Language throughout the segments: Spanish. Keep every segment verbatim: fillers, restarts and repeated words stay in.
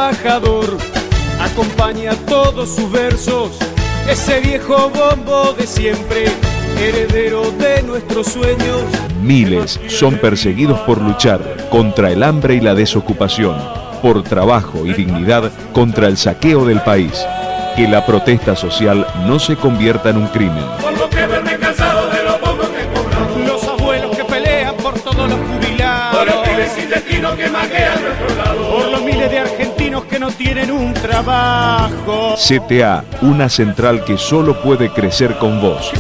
trabajador. Acompaña todos sus versos ese viejo bombo de siempre, heredero de nuestros sueños. Miles son perseguidos por luchar contra el hambre y la desocupación, por trabajo y dignidad contra el saqueo del país. Que la protesta social no se convierta en un crimen. Por lo que verme cansado de los bombos que cobran, los abuelos que pelean por todos los jubilados, por los pibes sin destino que maquean nuestro lado, por los miles de argentinos que no tienen un trabajo. C T A, una central que solo puede crecer con vos.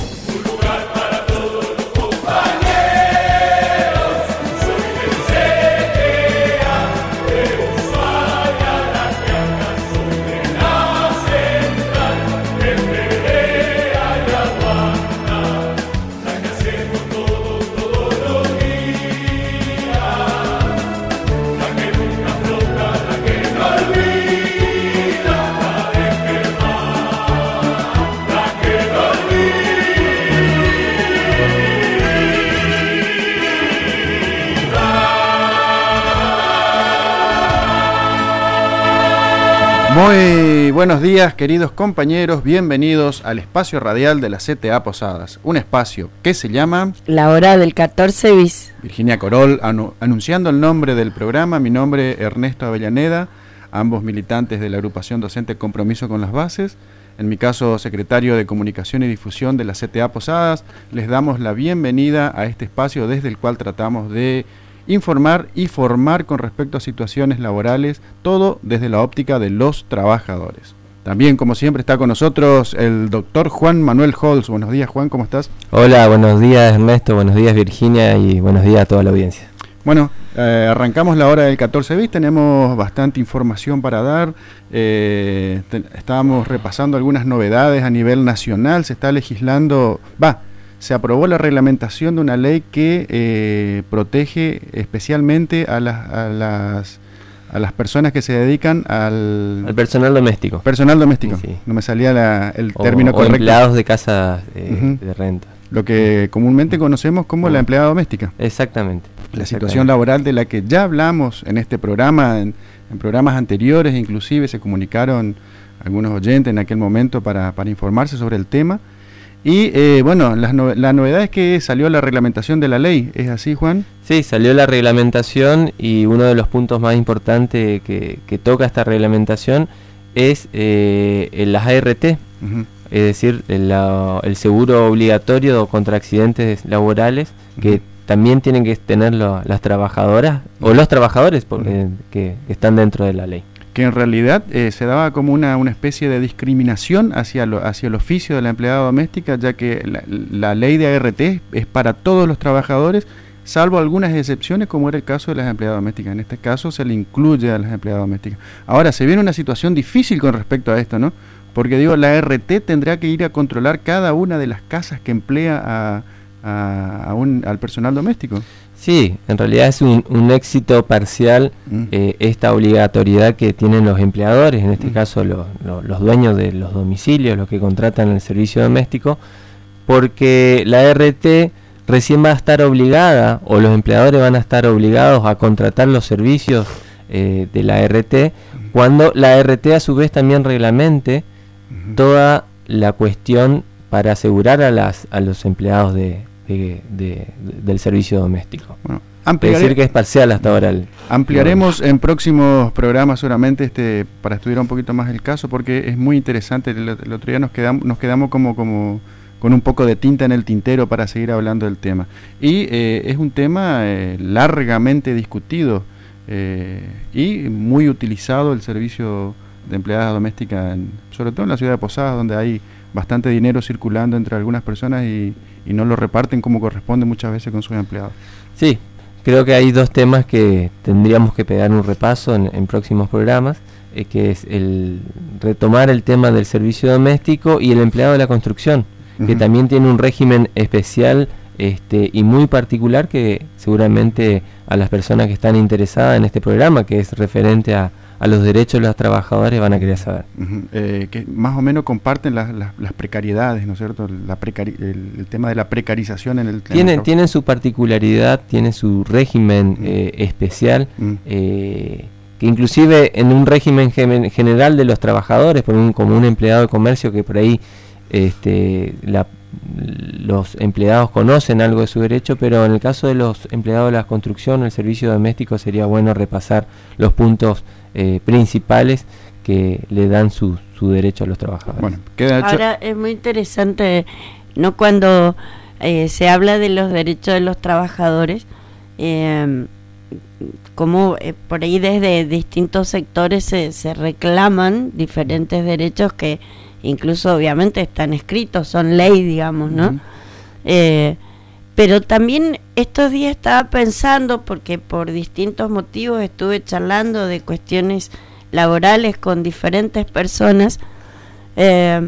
Muy buenos días, queridos compañeros, bienvenidos al espacio radial de la C T A Posadas, un espacio que se llama La Hora del catorce bis. Virginia Corol anu- anunciando el nombre del programa, mi nombre Ernesto Avellaneda, ambos militantes de la agrupación docente Compromiso con las Bases, en mi caso secretario de Comunicación y Difusión de la C T A Posadas. Les damos la bienvenida a este espacio desde el cual tratamos de informar y formar con respecto a situaciones laborales, todo desde la óptica de los trabajadores. También, como siempre, está con nosotros el doctor Juan Manuel Holz. Buenos días, Juan, ¿cómo estás? Hola, buenos días, Ernesto, buenos días, Virginia, y buenos días a toda la audiencia. Bueno, eh, arrancamos la hora del catorce bis, tenemos bastante información para dar, eh, te, estábamos repasando algunas novedades a nivel nacional, se está legislando, va, se aprobó la reglamentación de una ley que eh, protege especialmente a las, a las a las personas que se dedican al, Al personal doméstico. Personal doméstico, Sí, sí. no me salía la, el O, término o correcto. empleados de casas eh, Ujú. de renta. Lo que comúnmente conocemos como la empleada doméstica. Exactamente. La situación laboral de la que ya hablamos en este programa, en, en programas anteriores, inclusive se comunicaron algunos oyentes en aquel momento para, para informarse sobre el tema. Y eh, bueno, las no, la novedad es que salió la reglamentación de la ley, ¿es así, Juan? Sí, salió la reglamentación y uno de los puntos más importantes que, que toca esta reglamentación es eh, las A R T, Uh-huh. es decir, el, la, el seguro obligatorio contra accidentes laborales, que Uh-huh. también tienen que tenerlo las trabajadoras o los trabajadores porque, Uh-huh. que, que están dentro de la ley. Que en realidad eh, se daba como una, una especie de discriminación hacia, lo, hacia el oficio de la empleada doméstica, ya que la, la ley de A R T es para todos los trabajadores, salvo algunas excepciones, como era el caso de las empleadas domésticas. En este caso se le incluye a las empleadas domésticas. Ahora, se viene una situación difícil con respecto a esto, ¿no? Porque digo, la A R T tendrá que ir a controlar cada una de las casas que emplea a, a, a un, al personal doméstico. Sí, en realidad es un, un éxito parcial Mm. eh, esta obligatoriedad que tienen los empleadores, en este Mm. caso lo, lo, los dueños de los domicilios, los que contratan el servicio doméstico, porque la A R T recién va a estar obligada, o los empleadores van a estar obligados a contratar los servicios eh, de la A R T, cuando la A R T a su vez también reglamente Ujú. toda la cuestión para asegurar a, las, a los empleados de, de, de, de, del servicio doméstico. Bueno, Es ampliaré- decir, que es parcial hasta ahora. El, Ampliaremos en próximos programas seguramente este para estudiar un poquito más el caso, porque es muy interesante. El, el otro día nos quedamos, nos quedamos como, como con un poco de tinta en el tintero para seguir hablando del tema. Y eh, es un tema eh, largamente discutido eh, y muy utilizado el servicio de empleada doméstica, en, sobre todo en la ciudad de Posadas, donde hay bastante dinero circulando entre algunas personas y, y no lo reparten como corresponde muchas veces con sus empleados. Sí, creo que hay dos temas que tendríamos que pegar un repaso en, en próximos programas, eh, que es el retomar el tema del servicio doméstico y el empleado de la construcción, que Ujú. también tiene un régimen especial este, y muy particular que seguramente a las personas que están interesadas en este programa, que es referente a, a los derechos de los trabajadores, van a querer saber. Uh-huh. eh, que más o menos comparten las, las, las precariedades, ¿no es cierto? La precari- el, el tema de la precarización en el... en el Tienen, trabajo. tienen su particularidad, tienen su régimen Mm. eh, especial, Mm. eh, que inclusive en un régimen gen- general de los trabajadores, por un, como un empleado de comercio que por ahí este, la, los empleados conocen algo de su derecho, pero en el caso de los empleados de la construcción, el servicio doméstico, sería bueno repasar los puntos eh, principales que le dan su, su derecho a los trabajadores. Bueno, queda hecho. Ahora es muy interesante, ¿no? Cuando eh, se habla de los derechos de los trabajadores, eh, como eh, por ahí desde distintos sectores se, se reclaman diferentes derechos que incluso obviamente están escritos, son ley, digamos, ¿no? Uh-huh. Eh, pero también estos días estaba pensando, porque por distintos motivos estuve charlando de cuestiones laborales con diferentes personas, eh,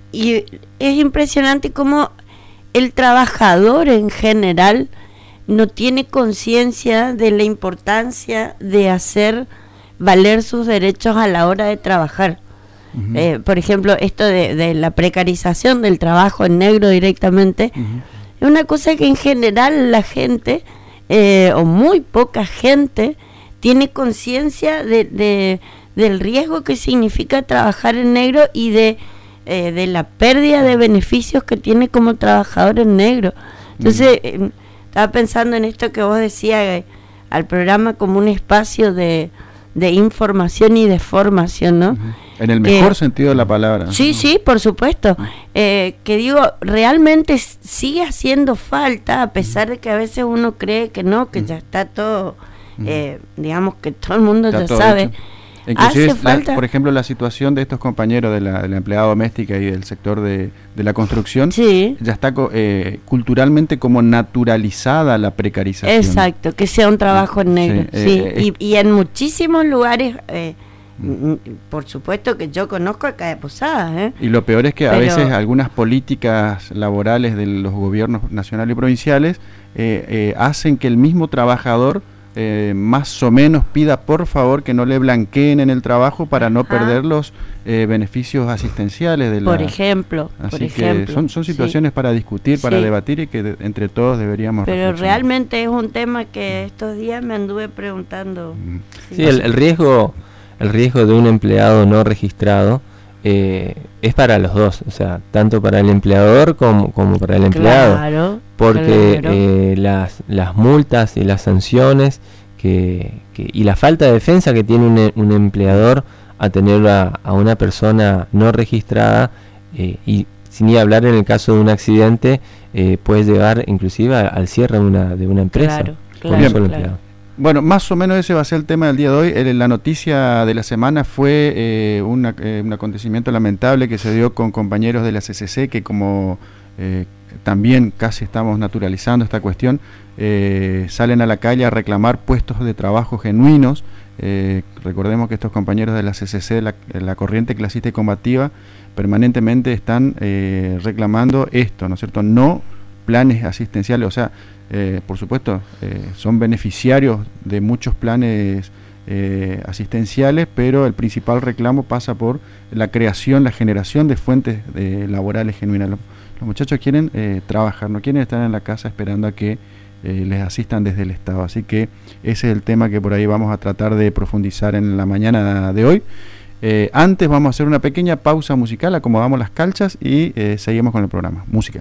y es impresionante cómo el trabajador en general no tiene conciencia de la importancia de hacer valer sus derechos a la hora de trabajar. Uh-huh. Eh, por ejemplo, esto de, de la precarización del trabajo en negro directamente, uh-huh. es una cosa que en general la gente, eh, o muy poca gente, tiene conciencia de, de, del riesgo que significa trabajar en negro y de, eh, de la pérdida de beneficios que tiene como trabajador en negro. Entonces, uh-huh. eh, estaba pensando en esto que vos decías, eh, al programa como un espacio de, de información y de formación, ¿no? Uh-huh. En el mejor eh, sentido de la palabra. Sí, sí, por supuesto. Eh, que digo, realmente sigue haciendo falta, a pesar de que a veces uno cree que no, que uh-huh. ya está todo, eh, digamos que todo el mundo está ya sabe. Hecho. Inclusive, la, por ejemplo, la situación de estos compañeros de la, de la empleada doméstica y del sector de, de la construcción, sí. ya está eh, culturalmente como naturalizada la precarización. Exacto, que sea un trabajo en negro. Sí, sí. Eh, y, y en muchísimos lugares, eh, mm. por supuesto que yo conozco acá de Posadas. ¿eh? Y lo peor es que Pero, a veces algunas políticas laborales de los gobiernos nacionales y provinciales eh, eh, hacen que el mismo trabajador Eh, más o menos pida por favor que no le blanqueen en el trabajo para no Ajá. perder los eh, beneficios asistenciales de la... Por ejemplo. Así por que ejemplo, son, son situaciones sí. para discutir, para sí. debatir y que de, entre todos deberíamos Pero realmente es un tema que estos días me anduve preguntando. Sí, sí el, el riesgo el riesgo de un empleado no registrado eh, es para los dos, o sea, tanto para el empleador como, como para el empleado. Claro. Porque claro. eh, las, las multas y las sanciones que, que y la falta de defensa que tiene un, un empleador a tener a, a una persona no registrada, eh, y sin ni hablar en el caso de un accidente, eh, puede llegar inclusive a, al cierre de una, de una empresa. Claro, por claro, un solo claro. empleado. Bueno, más o menos ese va a ser el tema del día de hoy. El, la noticia de la semana fue eh, una, eh, un acontecimiento lamentable que se dio con compañeros de la C C C, que como eh, también casi estamos naturalizando esta cuestión, eh, salen a la calle a reclamar puestos de trabajo genuinos. Eh, recordemos que estos compañeros de la C C C, la, la corriente clasista y combativa, permanentemente están eh, reclamando esto, ¿no es cierto? No planes asistenciales, o sea, eh, por supuesto, eh, son beneficiarios de muchos planes eh, asistenciales, pero el principal reclamo pasa por la creación, la generación de fuentes eh, laborales genuinas. Los, los muchachos quieren eh, trabajar, no quieren estar en la casa esperando a que eh, les asistan desde el Estado. Así que ese es el tema que por ahí vamos a tratar de profundizar en la mañana de hoy. Eh, antes vamos a hacer una pequeña pausa musical, acomodamos las calchas y eh, seguimos con el programa. Música.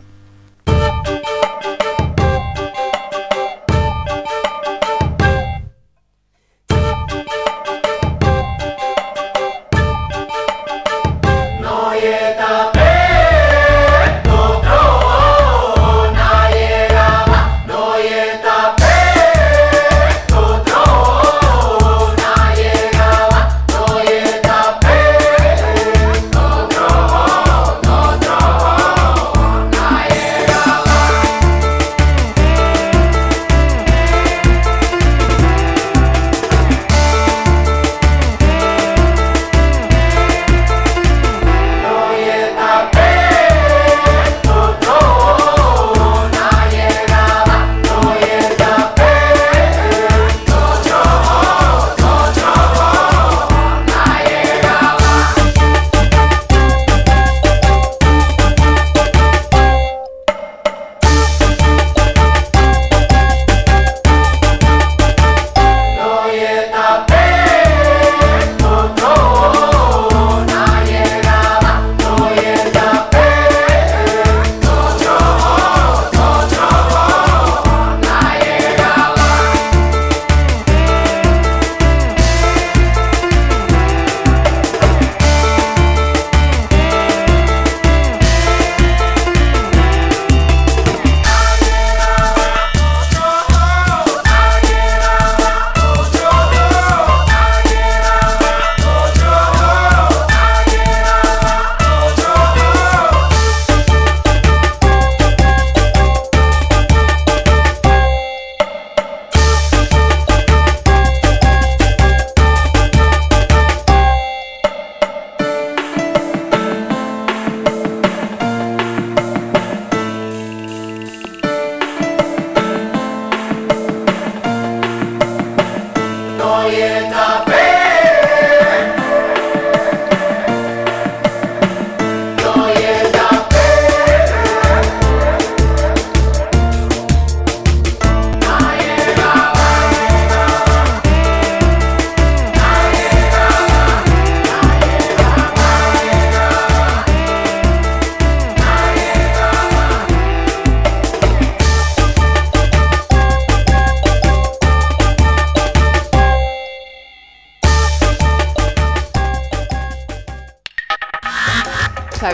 No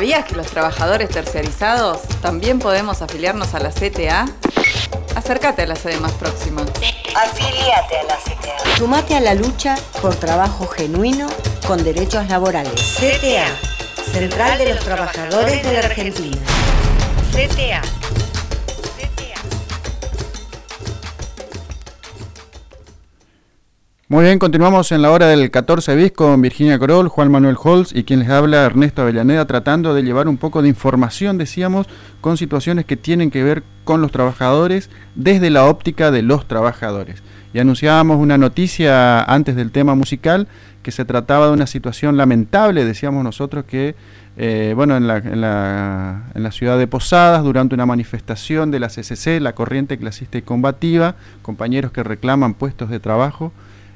¿Sabías que los trabajadores terciarizados también podemos afiliarnos a la C T A? Acércate a la sede más próxima. Afíliate a la C T A. Sumate a la lucha por trabajo genuino con derechos laborales. C T A, Central de los Trabajadores de la Argentina. C T A. Muy bien, continuamos en la hora del catorce bis con Virginia Corol, Juan Manuel Holz y quien les habla, Ernesto Avellaneda, tratando de llevar un poco de información, decíamos, con situaciones que tienen que ver con los trabajadores desde la óptica de los trabajadores. Y anunciábamos una noticia antes del tema musical, que se trataba de una situación lamentable, decíamos nosotros, que eh, bueno, en la, en, la, en la ciudad de Posadas, durante una manifestación de la C C C, la Corriente Clasista y Combativa, compañeros que reclaman puestos de trabajo,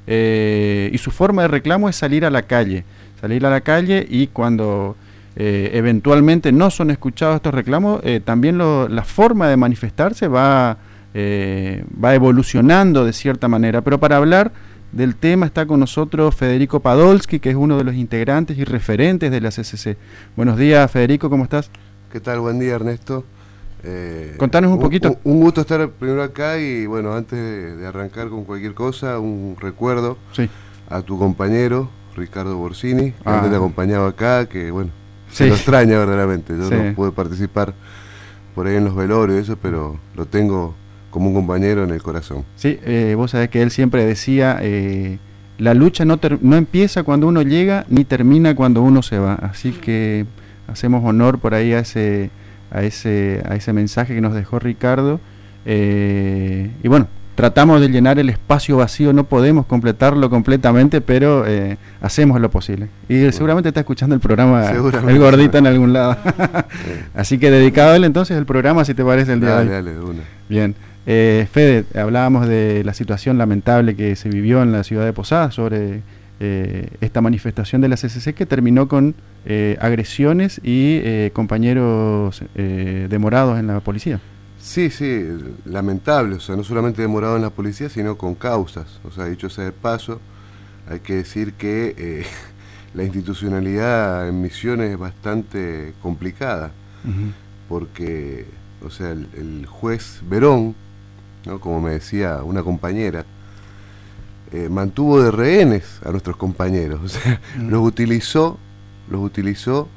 Eh, y su forma de reclamo es salir a la calle, salir a la calle y cuando eh, eventualmente no son escuchados estos reclamos, eh, también lo, la forma de manifestarse va, eh, va evolucionando de cierta manera. Pero para hablar del tema está con nosotros Federico Padolsky, que es uno de los integrantes y referentes de la C C C. Buenos días, Federico, ¿cómo estás? ¿Qué tal? Buen día, Ernesto. Eh, Contanos un, un poquito. Un, un gusto estar primero acá y bueno, antes de, de arrancar con cualquier cosa, un recuerdo sí. a tu compañero Ricardo Borsini, que ah. antes te acompañaba acá, que bueno, sí. se lo extraña verdaderamente. Yo sí. no pude participar por ahí en los velorios y eso, pero lo tengo como un compañero en el corazón. Sí, eh, vos sabés que él siempre decía, eh, la lucha no, ter- no empieza cuando uno llega ni termina cuando uno se va, así que hacemos honor por ahí a ese... a ese a ese mensaje que nos dejó Ricardo eh, y bueno, tratamos de llenar el espacio vacío, no podemos completarlo completamente, pero eh, hacemos lo posible y bueno. seguramente está escuchando el programa el gordito en algún lado sí. Así que dedicado a él entonces el programa, si te parece, el día dale, de hoy. Dale, de una. Bien, eh, Fede, hablábamos de la situación lamentable que se vivió en la ciudad de Posadas sobre eh, esta manifestación de la C C C que terminó con Eh, agresiones y eh, compañeros eh, demorados en la policía. Sí, sí, lamentable, o sea, no solamente demorados en la policía, sino con causas. O sea, dicho sea de paso, hay que decir que eh, la institucionalidad en Misiones es bastante complicada, uh-huh. porque, o sea, el, el juez Verón, ¿no? Como me decía una compañera, eh, mantuvo de rehenes a nuestros compañeros, o sea, uh-huh. los utilizó los utilizó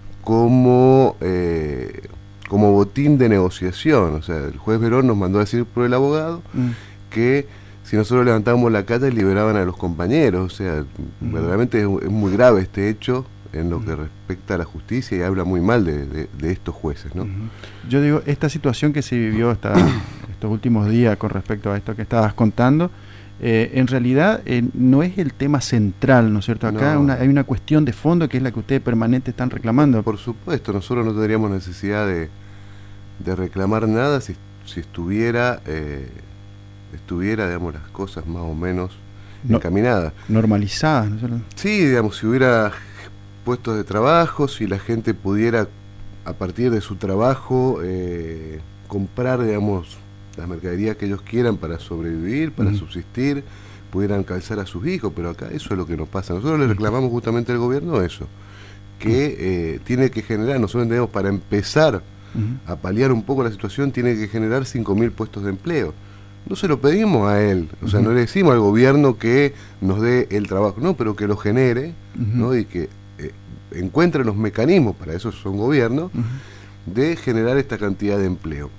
como eh, como botín de negociación. O sea, el juez Verón nos mandó a decir por el abogado mm. que si nosotros levantábamos la cata liberaban a los compañeros. O sea, mm. verdaderamente es, es muy grave este hecho en lo que respecta a la justicia y habla muy mal de, de, de estos jueces, ¿no? Mm-hmm. Yo digo, esta situación que se vivió esta, estos últimos días con respecto a esto que estabas contando, Eh, en realidad eh, no es el tema central, ¿no es cierto? Acá no. una, hay una cuestión de fondo que es la que ustedes permanente están reclamando. Por supuesto, nosotros no tendríamos necesidad de, de reclamar nada si, si estuviera, eh, estuviera, digamos, las cosas más o menos no, encaminadas. Normalizadas, ¿no es cierto? Sí, digamos, si hubiera puestos de trabajo, si la gente pudiera, a partir de su trabajo, eh, comprar, digamos, las mercaderías que ellos quieran para sobrevivir, para uh-huh. subsistir, pudieran calzar a sus hijos, pero acá eso es lo que nos pasa. Nosotros le reclamamos justamente al gobierno eso, que eh, tiene que generar, nosotros entendemos, para empezar uh-huh. a paliar un poco la situación, tiene que generar cinco mil puestos de empleo. No se lo pedimos a él, o sea, uh-huh. no le decimos al gobierno que nos dé el trabajo, no, pero que lo genere, uh-huh. ¿no? Y que eh, encuentre los mecanismos, para eso son gobiernos, uh-huh. de generar esta cantidad de empleo.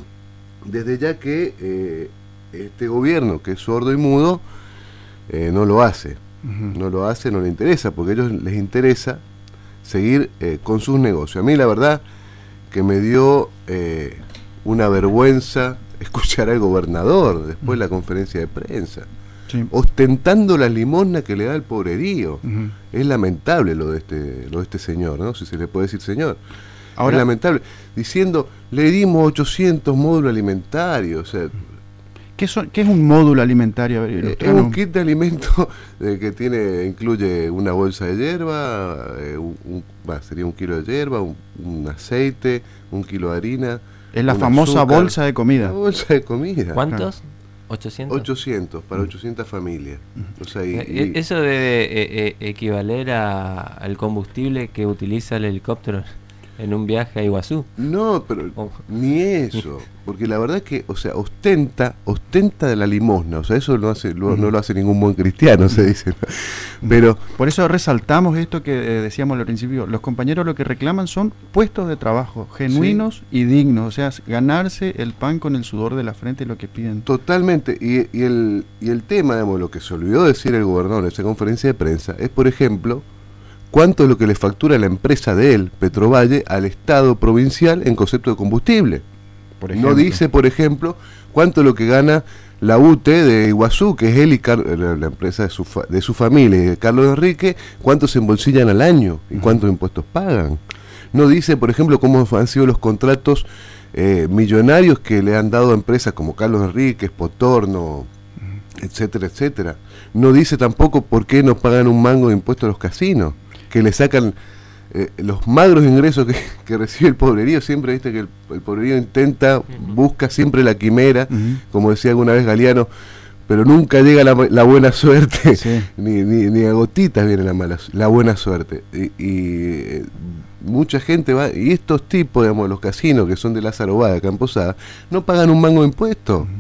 Desde ya que eh, este gobierno, que es sordo y mudo, eh, no lo hace, uh-huh. no lo hace, no le interesa, porque a ellos les interesa seguir eh, con sus negocios. A mí la verdad que me dio eh, una vergüenza escuchar al gobernador después de uh-huh. la conferencia de prensa, sí. ostentando la limosna que le da el pobrerío. Uh-huh. Es lamentable lo de este, lo de este señor, ¿no? Si se le puede decir señor. Ahora, es lamentable, diciendo, le dimos ochocientos módulos alimentarios, o sea... ¿Qué, son, ¿Qué es un módulo alimentario? Eh, es un kit de alimentos eh, que tiene incluye una bolsa de hierba, eh, un, un, bah, sería un kilo de hierba, un, un aceite, un kilo de harina... Es la famosa azúcar, bolsa de comida. La bolsa de comida. ¿Cuántos? ¿ochocientos? ochocientos, para ochocientas familias. O sea, y, y... ¿Eso debe eh, eh, equivaler a, al combustible que utiliza el helicóptero? en un viaje a Iguazú. No, pero oh. ni eso, porque la verdad es que, o sea, ostenta, ostenta de la limosna, o sea, eso no hace, lo, uh-huh. no lo hace ningún buen cristiano, se dice. Pero por eso resaltamos esto que eh, decíamos al principio, los compañeros lo que reclaman son puestos de trabajo genuinos sí. y dignos, o sea, ganarse el pan con el sudor de la frente, lo que piden. Totalmente, y, y el y el tema, digamos, lo que se olvidó decir el gobernador en esa conferencia de prensa es, por ejemplo, cuánto es lo que le factura la empresa de él, Petrovalle, al Estado provincial en concepto de combustible. Por ejemplo. No dice, por ejemplo, cuánto es lo que gana la U T E de Iguazú, que es él y Car- la, la empresa de su, fa- de su familia, y de Carlos Enrique, cuánto se embolsillan al año y cuántos uh-huh. impuestos pagan. No dice, por ejemplo, cómo han sido los contratos eh, millonarios que le han dado a empresas como Carlos Enrique, Potorno, uh-huh. etcétera, etcétera. No dice tampoco por qué no pagan un mango de impuestos a los casinos, que le sacan eh, los magros ingresos que, que recibe el pobrerío. Siempre viste que el, el pobrerío intenta, uh-huh. busca siempre la quimera, uh-huh. como decía alguna vez Galeano, pero nunca llega la, la buena suerte, sí. ni, ni, ni a gotitas viene la mala, la buena suerte. Y, y eh, mucha gente va, y estos tipos, digamos, los casinos que son de Lázaro Bada, Camposada, no pagan un mango de impuestos. Uh-huh.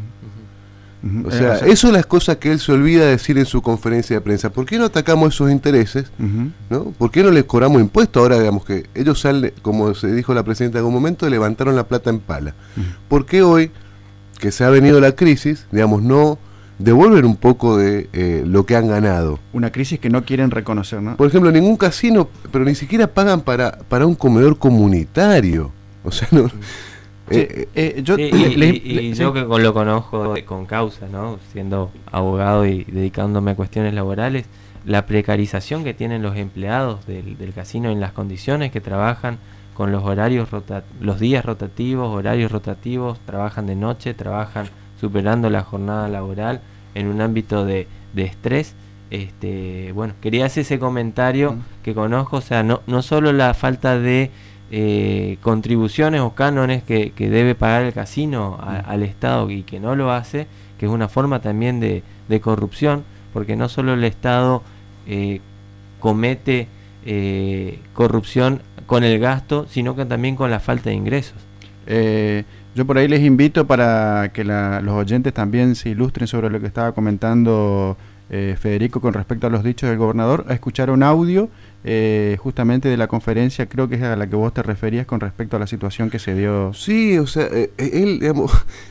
O sea, eh, o sea, eso es las cosas que él se olvida decir en su conferencia de prensa. ¿Por qué no atacamos esos intereses? Uh-huh. ¿No? ¿Por qué no les cobramos impuestos? Ahora, digamos que ellos salen, como se dijo la presidenta en algún momento, levantaron la plata en pala. Uh-huh. ¿Por qué hoy, que se ha venido la crisis, digamos, no devuelven un poco de eh, lo que han ganado? Una crisis que no quieren reconocer, ¿no? Por ejemplo, ningún casino, pero ni siquiera pagan para, para un comedor comunitario. O sea, no... Sí, eh, eh, yo, sí, le, y, le, y, y sí. yo que lo conozco con causa, ¿no? Siendo abogado y dedicándome a cuestiones laborales, la precarización que tienen los empleados del, del casino en las condiciones que trabajan, con los horarios rota, los días rotativos, horarios rotativos, trabajan de noche, trabajan superando la jornada laboral en un ámbito de, de estrés. Este, bueno, quería hacer ese comentario uh-huh. que conozco, o sea, no, no solo la falta de Eh, contribuciones o cánones que, que debe pagar el casino a, al Estado y que no lo hace, que es una forma también de, de corrupción, porque no solo el Estado eh, comete eh, corrupción con el gasto, sino que también con la falta de ingresos. Eh, yo por ahí les invito para que la, los oyentes también se ilustren sobre lo que estaba comentando eh, Federico con respecto a los dichos del gobernador, a escuchar un audio Eh, justamente de la conferencia, creo que es a la que vos te referías con respecto a la situación que se dio. Sí, o sea, eh, él, digamos,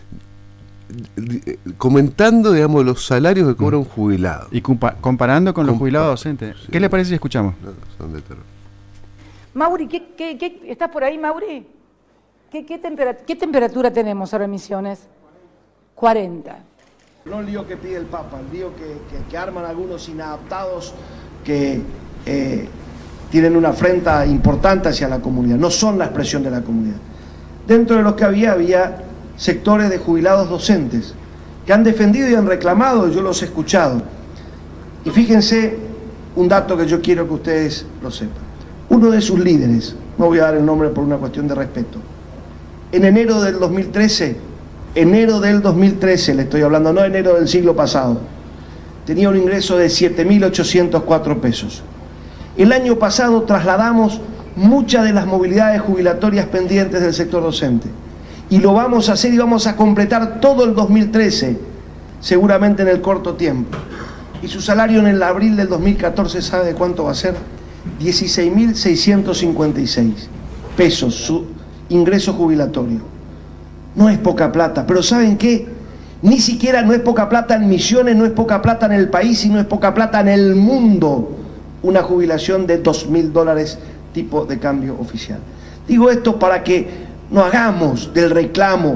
comentando, digamos, los salarios que cobra un jubilado. Y compa- comparando con Compa- los jubilados docentes. Sí. ¿Qué le parece si escuchamos? No, son de terror. Mauri, ¿qué, qué, qué, ¿estás por ahí, Mauri? ¿Qué, qué, temperatura, ¿Qué temperatura tenemos ahora en Misiones? cuarenta. No el lío que pide el Papa, el lío que, que, que arman algunos inadaptados que eh, tienen una afrenta importante hacia la comunidad, no son la expresión de la comunidad. Dentro de los que había, había sectores de jubilados docentes que han defendido y han reclamado, yo los he escuchado. Y fíjense un dato que yo quiero que ustedes lo sepan. Uno de sus líderes, no voy a dar el nombre por una cuestión de respeto, en enero del dos mil trece, enero del dos mil trece, le estoy hablando, no enero del siglo pasado, tenía un ingreso de siete mil ochocientos cuatro pesos. El año pasado trasladamos muchas de las movilidades jubilatorias pendientes del sector docente y lo vamos a hacer y vamos a completar todo el dos mil trece, seguramente en el corto tiempo. Y su salario en el abril del dos mil catorce, ¿sabe de cuánto va a ser? dieciséis mil seiscientos cincuenta y seis pesos su ingreso jubilatorio. No es poca plata, pero ¿saben qué? Ni siquiera no es poca plata en Misiones, no es poca plata en el país y no es poca plata en el mundo. Una jubilación de dos mil dólares tipo de cambio oficial. Digo esto para que no hagamos del reclamo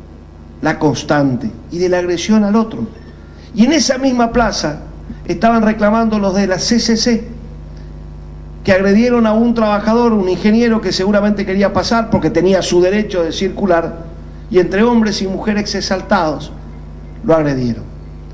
la constante y de la agresión al otro. Y en esa misma plaza estaban reclamando los de la C C C, que agredieron a un trabajador, un ingeniero que seguramente quería pasar porque tenía su derecho de circular, y entre hombres y mujeres exaltados lo agredieron.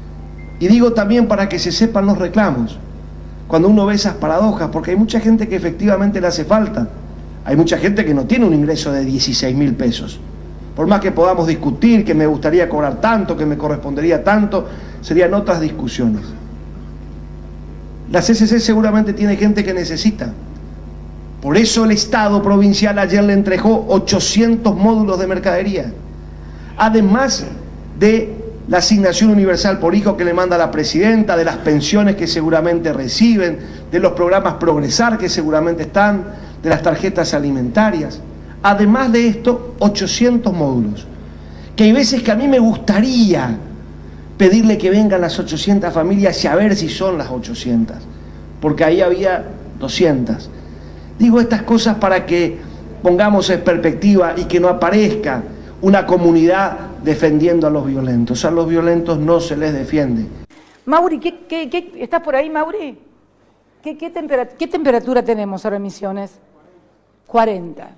Y digo también para que se sepan los reclamos, cuando uno ve esas paradojas, porque hay mucha gente que efectivamente le hace falta, hay mucha gente que no tiene un ingreso de dieciséis mil pesos, por más que podamos discutir que me gustaría cobrar tanto, que me correspondería tanto, serían otras discusiones. La C C C seguramente tiene gente que necesita, Por eso el Estado provincial ayer le entregó ochocientos módulos de mercadería, además de la asignación universal por hijo que le manda la presidenta, de las pensiones que seguramente reciben, de los programas Progresar que seguramente están, de las tarjetas alimentarias. Además de esto, ochocientos módulos, que hay veces que a mí me gustaría pedirle que vengan las ochocientas familias y a ver si son las ochocientas, porque ahí había doscientas. Digo estas cosas para que pongamos en perspectiva y que no aparezca una comunidad defendiendo a los violentos. A los violentos no se les defiende. Mauri, ¿qué, qué, qué, ¿estás por ahí, Mauri? ¿Qué, qué, tempera, ¿Qué temperatura tenemos ahora en Misiones? cuarenta.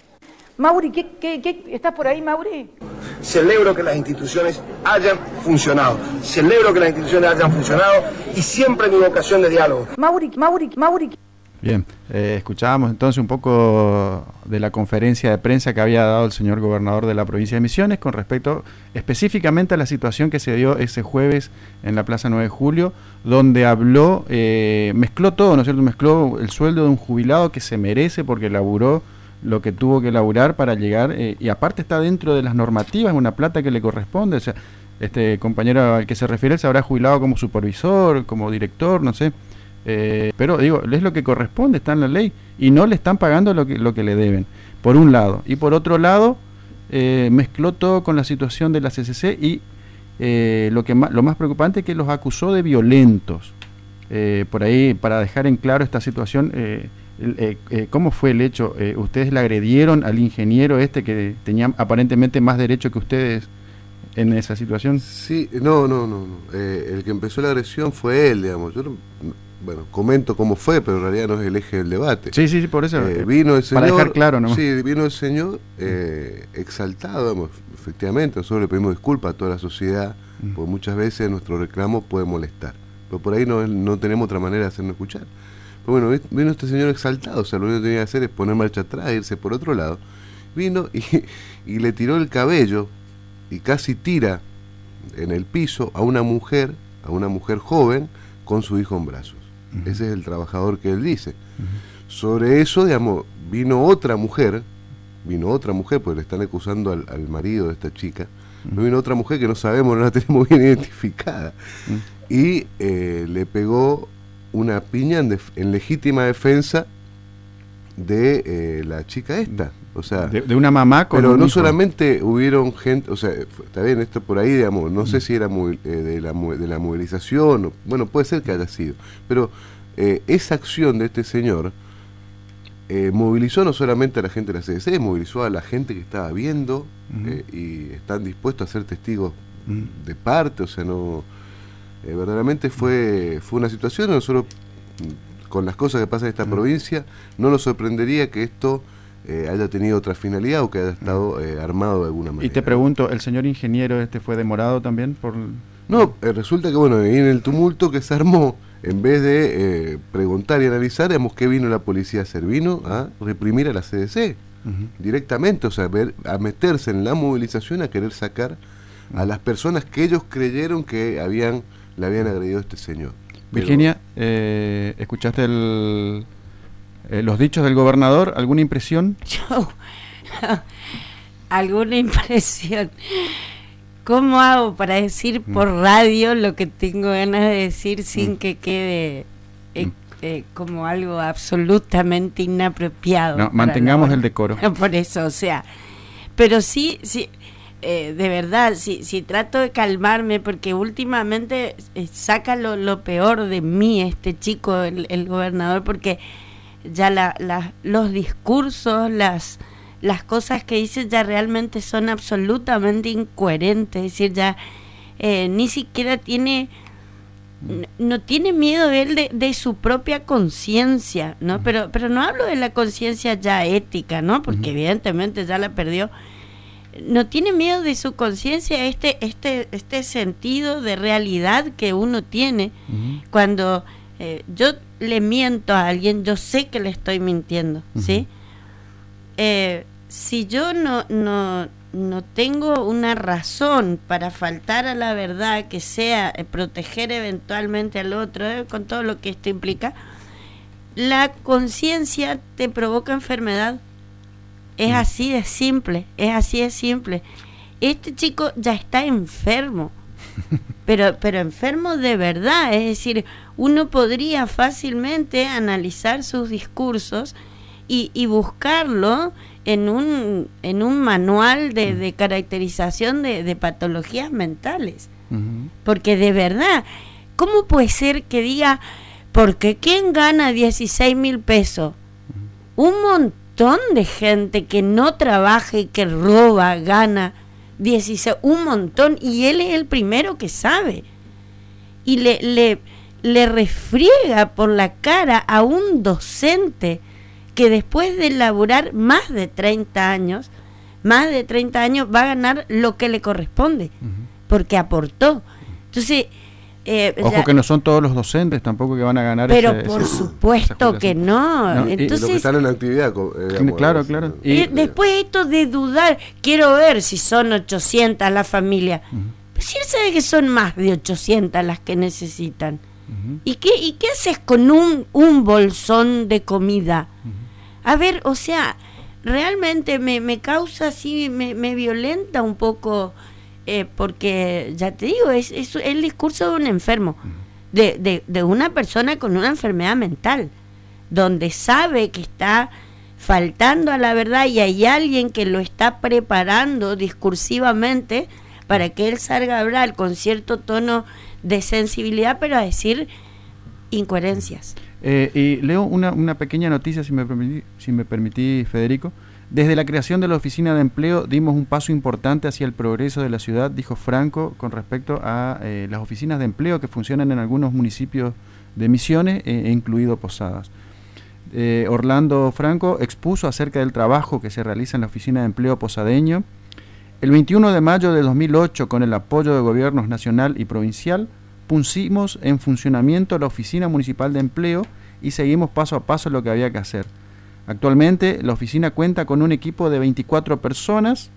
Mauri, ¿qué, qué, qué, ¿estás por ahí, Mauri? Celebro que las instituciones hayan funcionado. Celebro que las instituciones hayan funcionado y siempre mi vocación de diálogo. Mauri, Mauri, Mauri. Bien, eh, escuchábamos entonces un poco de la conferencia de prensa que había dado el señor gobernador de la provincia de Misiones con respecto específicamente a la situación que se dio ese jueves en la Plaza nueve de Julio, donde habló, eh, mezcló todo, ¿no es cierto? Mezcló el sueldo de un jubilado que se merece porque laburó lo que tuvo que laburar para llegar, eh, y aparte está dentro de las normativas, una plata que le corresponde, o sea, este compañero al que se refiere se habrá jubilado como supervisor, como director, no sé. Eh, pero digo, es lo que corresponde, está en la ley y no le están pagando lo que, lo que le deben, por un lado, y por otro lado eh, mezcló todo con la situación de la C C C y eh, lo que más, lo más preocupante es que los acusó de violentos. Eh, por ahí, para dejar en claro esta situación, eh, eh, eh, ¿cómo fue el hecho? Eh, ¿Ustedes le agredieron al ingeniero este que tenía aparentemente más derecho que ustedes en esa situación? Sí, no, no, no, no. Eh, el que empezó la agresión fue él, digamos. Yo no, bueno, comento cómo fue, pero en realidad no es el eje del debate. Sí, sí, sí, por eso. Eh, vino el señor, para dejar claro, ¿no? Sí, vino el señor eh, exaltado, digamos, efectivamente. Nosotros le pedimos disculpas a toda la sociedad, mm. porque muchas veces nuestro reclamo puede molestar. Pero por ahí no, no tenemos otra manera de hacernos escuchar. Pero bueno, vino este señor exaltado, o sea, lo único que tenía que hacer es poner marcha atrás, irse por otro lado. Vino y, y le tiró el cabello y casi tira en el piso a una mujer, a una mujer joven, con su hijo en brazos. Uh-huh. Ese es el trabajador que él dice. Uh-huh. Sobre eso, digamos, vino otra mujer, vino otra mujer, porque le están acusando al, al marido de esta chica, uh-huh. vino otra mujer que no sabemos, no la tenemos bien identificada, uh-huh. y eh, le pegó una piña en, def- en legítima defensa de eh, la chica esta, o sea, de, de una mamá con pero un no hijo. solamente hubieron gente, o sea, está bien esto por ahí, digamos, no mm. sé si era muy, eh, de, la, de la movilización, o, bueno, puede ser que haya sido, pero eh, esa acción de este señor eh, movilizó no solamente a la gente de la C D C, movilizó a la gente que estaba viendo mm. eh, y están dispuestos a ser testigos mm. de parte, o sea, no, eh, verdaderamente fue, fue una situación, nosotros con las cosas que pasan en esta mm. provincia, no nos sorprendería que esto eh, haya tenido otra finalidad o que haya estado eh, armado de alguna manera. Y te pregunto, ¿el señor ingeniero este fue demorado también? por No, eh, resulta que bueno, ahí en el tumulto que se armó, en vez de eh, preguntar y analizar, digamos, ¿qué vino la policía a hacer? Vino a reprimir a la C D C, uh-huh. directamente, o sea, ver, a meterse en la movilización, a querer sacar uh-huh. a las personas que ellos creyeron que habían le habían agredido a este señor. Virginia, eh, ¿escuchaste el, eh, los dichos del gobernador? ¿Alguna impresión? Yo, alguna impresión. ¿Cómo hago para decir por radio lo que tengo ganas de decir sin mm. que quede eh, mm. eh, como algo absolutamente inapropiado? No, mantengamos el decoro. Por eso, o sea, pero sí, sí. Eh, de verdad, si, si trato de calmarme, porque últimamente eh, saca lo, lo peor de mí este chico, el, el gobernador, porque ya la, la, los discursos, las, las cosas que dice ya realmente son absolutamente incoherentes, es decir, ya eh, ni siquiera tiene, no, no tiene miedo él de, de su propia conciencia, ¿no? Pero, pero no hablo de la conciencia ya ética, ¿no? Porque uh-huh. evidentemente ya la perdió. No tiene miedo de su conciencia, este este este sentido de realidad que uno tiene. Uh-huh. Cuando eh, yo le miento a alguien, yo sé que le estoy mintiendo, uh-huh. ¿sí? Eh, si yo no no no tengo una razón para faltar a la verdad, que sea eh, proteger eventualmente al otro, eh, con todo lo que esto implica, la conciencia te provoca enfermedad. Es así de simple, es así de simple. Este chico ya está enfermo, pero, pero enfermo de verdad. Es decir, uno podría fácilmente analizar sus discursos y, y buscarlo en un, en un manual de, de caracterización de, de patologías mentales. Uh-huh. Porque de verdad, ¿cómo puede ser que diga, porque quién gana dieciséis mil pesos? Uh-huh. Un montón de gente que no trabaja y que roba, gana dieciséis, un montón, y él es el primero que sabe. Y le, le, le refriega por la cara a un docente que después de laburar más de treinta años, más de treinta años, va a ganar lo que le corresponde, uh-huh. porque aportó. Entonces, eh, ojo ya, que no son todos los docentes tampoco que van a ganar. Pero ese, por ese, supuesto que no. no Entonces, los que están en la actividad. Eh, digamos, claro, claro. Y, y después esto de dudar, quiero ver si son ochocientas la familia. Uh-huh. Pues si él sabe que son más de ochocientas las que necesitan. Uh-huh. ¿Y qué, y qué haces con un, un bolsón de comida? Uh-huh. A ver, o sea, realmente me, me causa así, me, me violenta un poco, eh, porque ya te digo, es, es el discurso de un enfermo, de, de, de una persona con una enfermedad mental, donde sabe que está faltando a la verdad y hay alguien que lo está preparando discursivamente para que él salga a hablar con cierto tono de sensibilidad, pero a decir incoherencias. Eh, y leo una, una pequeña noticia, si me permití, si me permití, Federico. Desde la creación de la Oficina de Empleo dimos un paso importante hacia el progreso de la ciudad, dijo Franco, con respecto a eh, las oficinas de empleo que funcionan en algunos municipios de Misiones, eh, incluido Posadas. Eh, Orlando Franco expuso acerca del trabajo que se realiza en la Oficina de Empleo posadeño. El veintiuno de mayo de dos mil ocho, con el apoyo de gobiernos nacional y provincial, pusimos en funcionamiento la Oficina Municipal de Empleo y seguimos paso a paso lo que había que hacer. Actualmente la oficina cuenta con un equipo de veinticuatro personas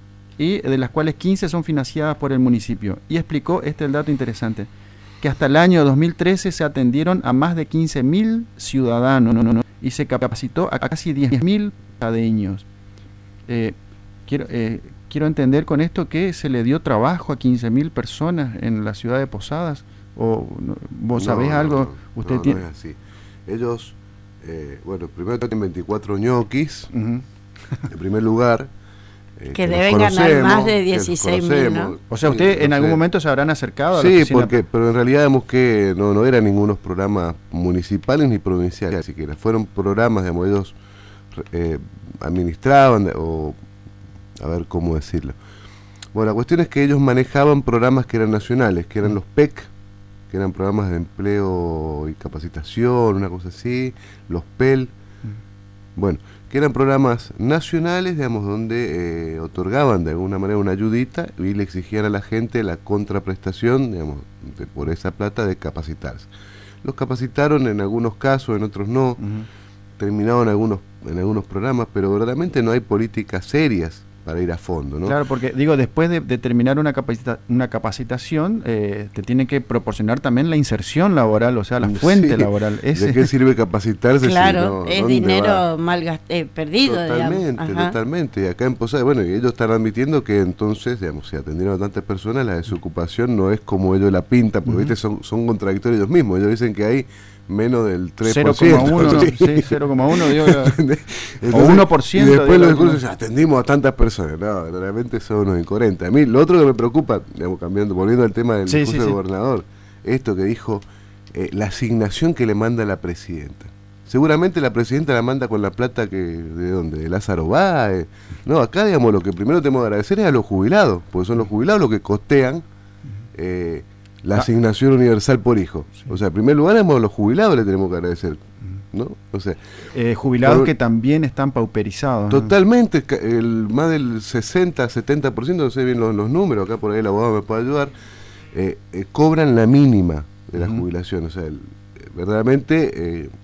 y de las cuales quince son financiadas por el municipio. Y explicó, este es el dato interesante, que hasta el año dos mil trece se atendieron a más de quince mil ciudadanos no, no, no, y se capacitó a casi diez mil posadeños. Eh, quiero... Eh, Quiero entender con esto que se le dio trabajo a quince mil personas en la ciudad de Posadas. ¿O vos sabés no, algo? No, Usted no, tiene... no es así. Ellos, eh, bueno, primero tienen veinticuatro ñoquis, uh-huh. en primer lugar. Eh, que, que deben ganar más de dieciséis mil, ¿no? O sea, ¿usted sí, en algún momento se habrán acercado a sí, la oficina? Sí, porque, pero en realidad vemos que no, no eran ningunos programas municipales ni provinciales, siquiera. Fueron programas, digamos, ellos eh, administraban o... a ver cómo decirlo. Bueno, la cuestión es que ellos manejaban programas que eran nacionales, que eran los P E C, que eran programas de empleo y capacitación, una cosa así, los P E L, bueno, que eran programas nacionales, digamos, donde eh, otorgaban de alguna manera una ayudita y le exigían a la gente la contraprestación, digamos, de, por esa plata de capacitarse. Los capacitaron en algunos casos, en otros no, uh-huh. terminaron algunos, en algunos programas, pero verdaderamente no hay políticas serias para ir a fondo, ¿no? Claro, porque digo, después de, de terminar una, capacita, una capacitación, eh, te tienen que proporcionar también la inserción laboral, o sea, la fuente sí, laboral. Ese... ¿De qué sirve capacitarse? Claro, si no, es dinero mal gast- eh, perdido, totalmente, digamos. Totalmente, y acá en Posadas, bueno, y ellos están admitiendo que entonces, digamos, si atendieron a tantas personas, la desocupación no es como ellos la pintan, porque, uh-huh. viste, son, son contradictorios ellos mismos, ellos dicen que hay menos del tres por ciento. cero coma uno, sí, cero coma uno, digo, entonces, o uno por ciento. Y después los discursos, atendimos a tantas personas. No, realmente son unos incoherentes. A mí, lo otro que me preocupa, digamos, cambiando, volviendo al tema del sí, discurso sí, del sí. gobernador, esto que dijo, eh, la asignación que le manda la presidenta. Seguramente la presidenta la manda con la plata que, ¿de dónde? De Lázaro Báez. No, acá, digamos, lo que primero tenemos que agradecer es a los jubilados, porque son los jubilados los que costean eh, la ah. asignación universal por hijo. Sí. O sea, en primer lugar, a los jubilados le tenemos que agradecer, ¿no? O sea, eh, jubilados por, que también están pauperizados. Totalmente, ¿no? el más del sesenta, setenta por ciento, no sé bien los, los números, acá por ahí el abogado me puede ayudar, eh, eh, cobran la mínima de la uh-huh. jubilación. O sea, el, verdaderamente, eh,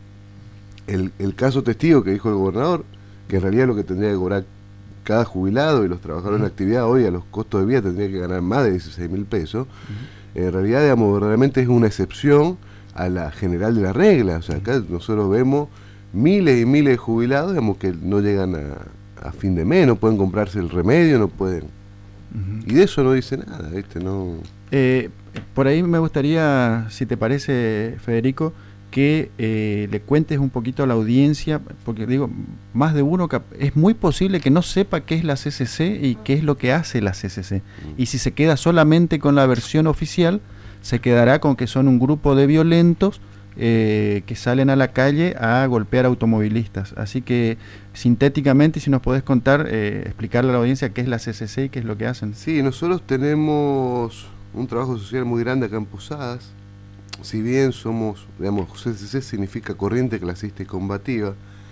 el, el caso testigo que dijo el gobernador, que en realidad lo que tendría que cobrar cada jubilado y los trabajadores uh-huh. en actividad hoy a los costos de vida tendría que ganar más de dieciséis mil pesos. Uh-huh. En realidad, digamos, realmente es una excepción a la general de la regla. O sea, acá nosotros vemos miles y miles de jubilados, digamos, que no llegan a, a fin de mes, no pueden comprarse el remedio, no pueden. Uh-huh. Y de eso no dice nada, ¿viste? No. Eh, por ahí me gustaría, si te parece, Federico, que eh, le cuentes un poquito a la audiencia, porque digo, más de uno, es muy posible que no sepa qué es la C C C y qué es lo que hace la C C C. Uh-huh. Y si se queda solamente con la versión oficial, se quedará con que son un grupo de violentos eh, que salen a la calle a golpear automovilistas. Así que, sintéticamente, si nos podés contar, eh, explicarle a la audiencia qué es la C C C y qué es lo que hacen. Sí, nosotros tenemos un trabajo social muy grande acá en Posadas. Si bien somos, digamos, C C C significa Corriente Clasista y Combativa,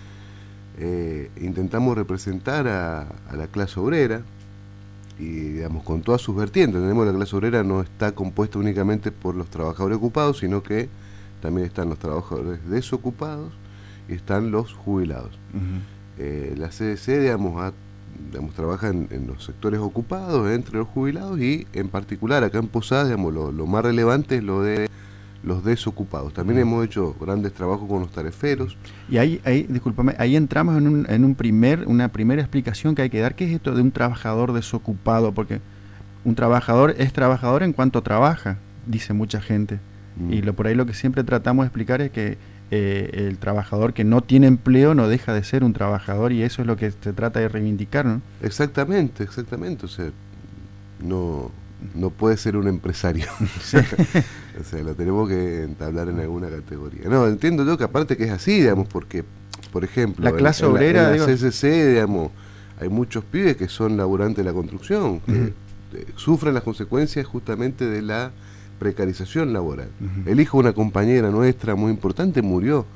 eh, intentamos representar a, a la clase obrera, y digamos con todas sus vertientes. Tenemos la clase obrera no está compuesta únicamente por los trabajadores ocupados, sino que también están los trabajadores desocupados y están los jubilados. Uh-huh. eh, la C D C, digamos, ha, digamos trabaja en, en los sectores ocupados, entre los jubilados, y en particular acá en Posadas, digamos, lo, lo más relevante es lo de los desocupados. También uh-huh. hemos hecho grandes trabajos con los tareferos. Y ahí, ahí discúlpame, ahí entramos en, un, en un primer, una primera explicación que hay que dar. ¿Qué es esto de un trabajador desocupado? Porque un trabajador es trabajador en cuanto trabaja, dice mucha gente. Uh-huh. Y lo por ahí lo que siempre tratamos de explicar es que eh, el trabajador que no tiene empleo no deja de ser un trabajador, y eso es lo que se trata de reivindicar, ¿no? Exactamente, exactamente. O sea, no... no puede ser un empresario. Sí. O sea, lo tenemos que entablar en alguna categoría. No, entiendo yo que aparte que es así, digamos, porque, por ejemplo, la clase en, obrera, en la, en digo... la C C C, digamos, hay muchos pibes que son laburantes de la construcción, que uh-huh. eh, sufren las consecuencias justamente de la precarización laboral. Uh-huh. El hijo de una compañera nuestra muy importante murió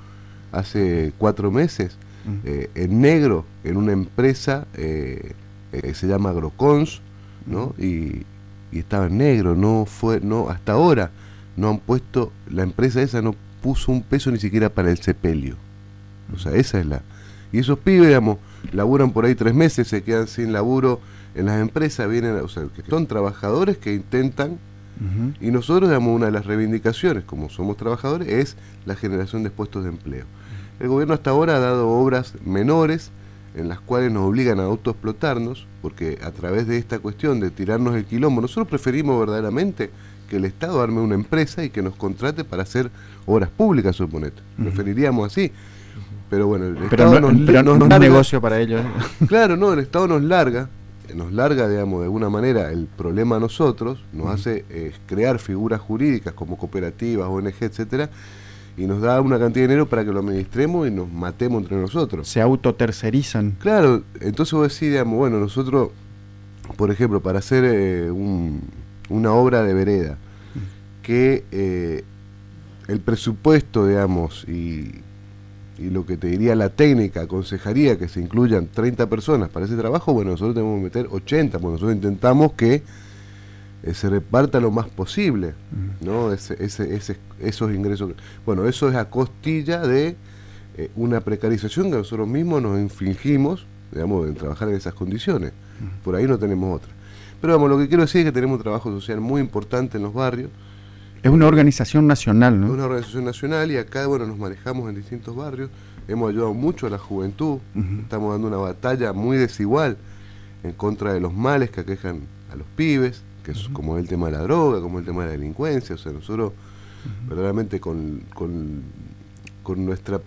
hace cuatro meses, uh-huh. eh, en negro, en una empresa, eh, eh, se llama Agrocons, ¿no? Uh-huh. Y y estaba en negro, no fue, no, hasta ahora no han puesto, la empresa esa no puso un peso ni siquiera para el sepelio. O sea, esa es la... Y esos pibes, digamos, laburan por ahí tres meses, se quedan sin laburo en las empresas, vienen, o sea, que son trabajadores que intentan, uh-huh. y nosotros, digamos, una de las reivindicaciones, como somos trabajadores, es la generación de puestos de empleo. El gobierno hasta ahora ha dado obras menores, en las cuales nos obligan a autoexplotarnos, porque a través de esta cuestión de tirarnos el quilombo, nosotros preferimos verdaderamente que el Estado arme una empresa y que nos contrate para hacer obras públicas, suponete. Uh-huh. Preferiríamos así. Pero bueno, el pero Estado no, nos, pero nos, no nos da negocio para ellos. ¿eh? Claro, no, el Estado nos larga, nos larga, digamos, de alguna manera el problema a nosotros, nos uh-huh. hace eh, crear figuras jurídicas como cooperativas, O N G, etcétera, y nos da una cantidad de dinero para que lo administremos y nos matemos entre nosotros. Se autotercerizan. Claro, entonces vos decís, digamos, bueno, nosotros, por ejemplo, para hacer eh, un, una obra de vereda, que eh, el presupuesto, digamos, y, y lo que te diría la técnica, aconsejaría que se incluyan treinta personas para ese trabajo, bueno, nosotros tenemos que meter ochenta, porque nosotros intentamos que Eh, se reparta lo más posible, uh-huh. ¿no? Ese, ese, ese, esos ingresos. Bueno, eso es a costilla de eh, una precarización que nosotros mismos nos infligimos, digamos, en trabajar en esas condiciones. Uh-huh. Por ahí no tenemos otra. Pero vamos, lo que quiero decir es que tenemos un trabajo social muy importante en los barrios. Es una organización nacional, ¿no? Es una organización nacional, y acá, bueno, nos manejamos en distintos barrios. Hemos ayudado mucho a la juventud. Uh-huh. Estamos dando una batalla muy desigual en contra de los males que aquejan a los pibes, que es uh-huh. como el tema de la droga, como el tema de la delincuencia. O sea, nosotros uh-huh. verdaderamente con, con, con nuestra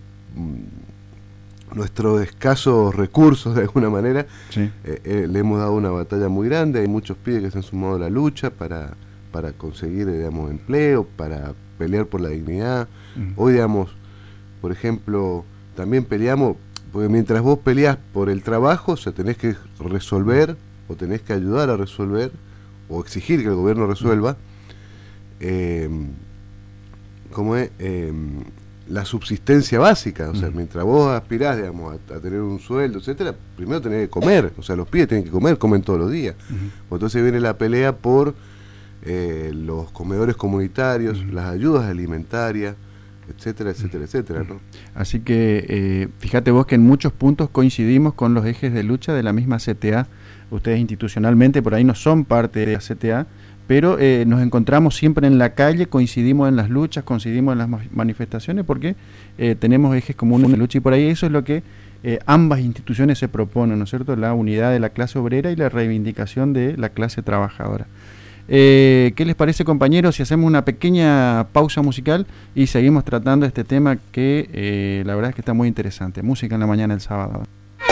mm, nuestros escasos recursos, de alguna manera, sí. eh, eh, le hemos dado una batalla muy grande. Hay muchos pibes que se han sumado a la lucha para, para conseguir, digamos, empleo, para pelear por la dignidad. Uh-huh. Hoy, digamos, por ejemplo, también peleamos, porque mientras vos peleás por el trabajo, o sea, tenés que resolver, o tenés que ayudar a resolver, o exigir que el gobierno resuelva, eh, ¿cómo es? Eh, la subsistencia básica. O sea, uh-huh. mientras vos aspirás, digamos, a, a tener un sueldo, etcétera, primero tenés que comer. O sea, los pibes tienen que comer, comen todos los días. Uh-huh. Entonces viene la pelea por eh, los comedores comunitarios, uh-huh. las ayudas alimentarias, etcétera, etcétera, etcétera, ¿no? Así que eh, fíjate vos que en muchos puntos coincidimos con los ejes de lucha de la misma C T A. Ustedes institucionalmente por ahí no son parte de la C T A, pero eh, nos encontramos siempre en la calle, coincidimos en las luchas, coincidimos en las manifestaciones, porque eh, tenemos ejes comunes de lucha, y por ahí eso es lo que eh, ambas instituciones se proponen, ¿no es cierto?, la unidad de la clase obrera y la reivindicación de la clase trabajadora. Eh, ¿Qué les parece, compañeros, si hacemos una pequeña pausa musical y seguimos tratando este tema que eh, la verdad es que está muy interesante? Música en la mañana el sábado.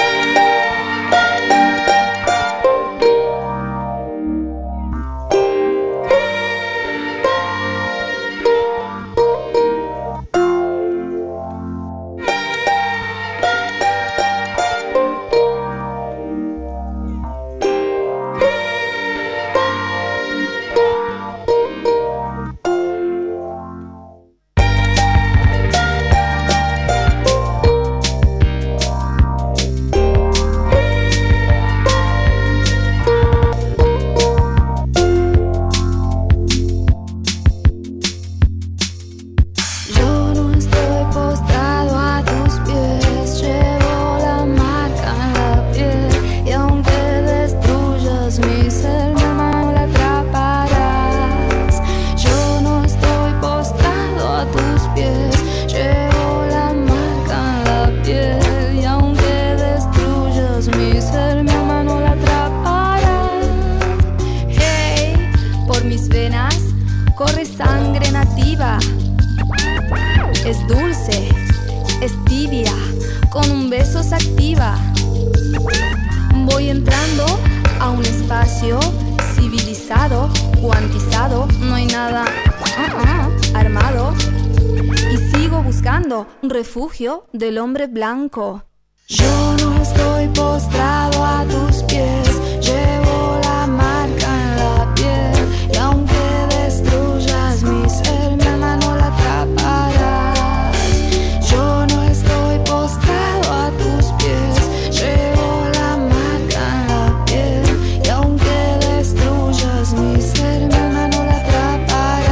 Refugio del hombre blanco. Yo no estoy postrado a tus pies, llevo la marca en la piel, y aunque destruyas mi ser, mi alma no la atraparás. Yo no estoy postrado a tus pies, llevo la marca en la piel, y aunque destruyas mi ser, mi alma no la atraparás.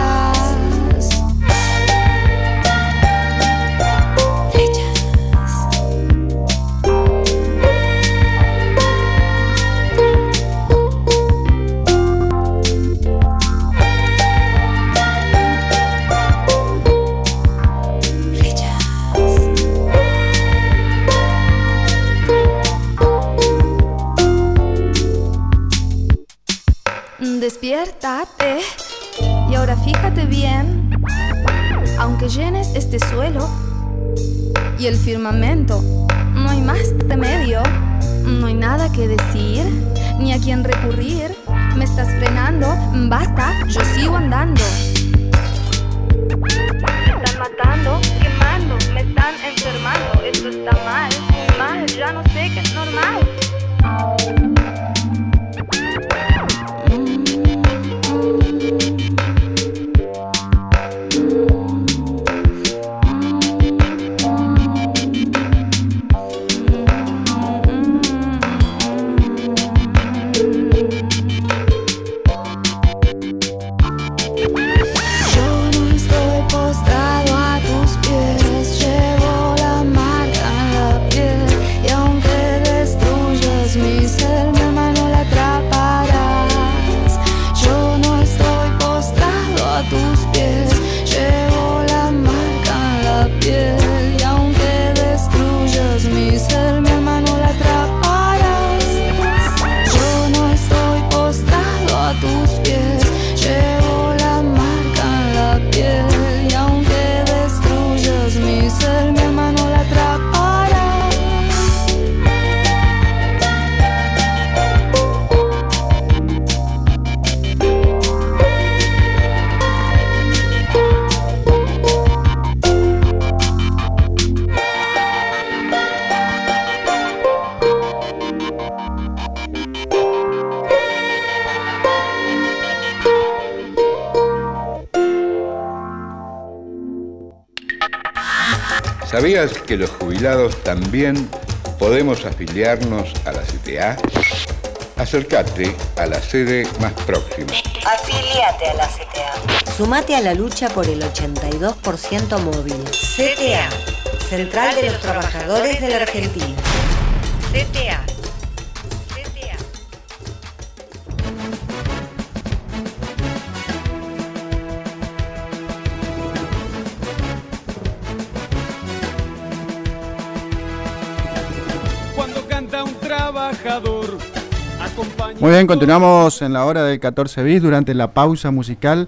Despiértate y ahora fíjate bien, aunque llenes este suelo y el firmamento, no hay más remedio, no hay nada que decir, ni a quién recurrir, me estás frenando, basta, yo sigo andando. Me están matando, quemando, me están enfermando, esto está mal, muy mal, ya no sé qué es normal. ¿Sabías que los jubilados también podemos afiliarnos a la C T A? Acércate a la sede más próxima. Afíliate a la C T A. Sumate a la lucha por el ochenta y dos por ciento móvil. C T A, Central de los Trabajadores de la Argentina. C T A. trabajador. Muy bien, continuamos en la hora del catorce bis. Durante la pausa musical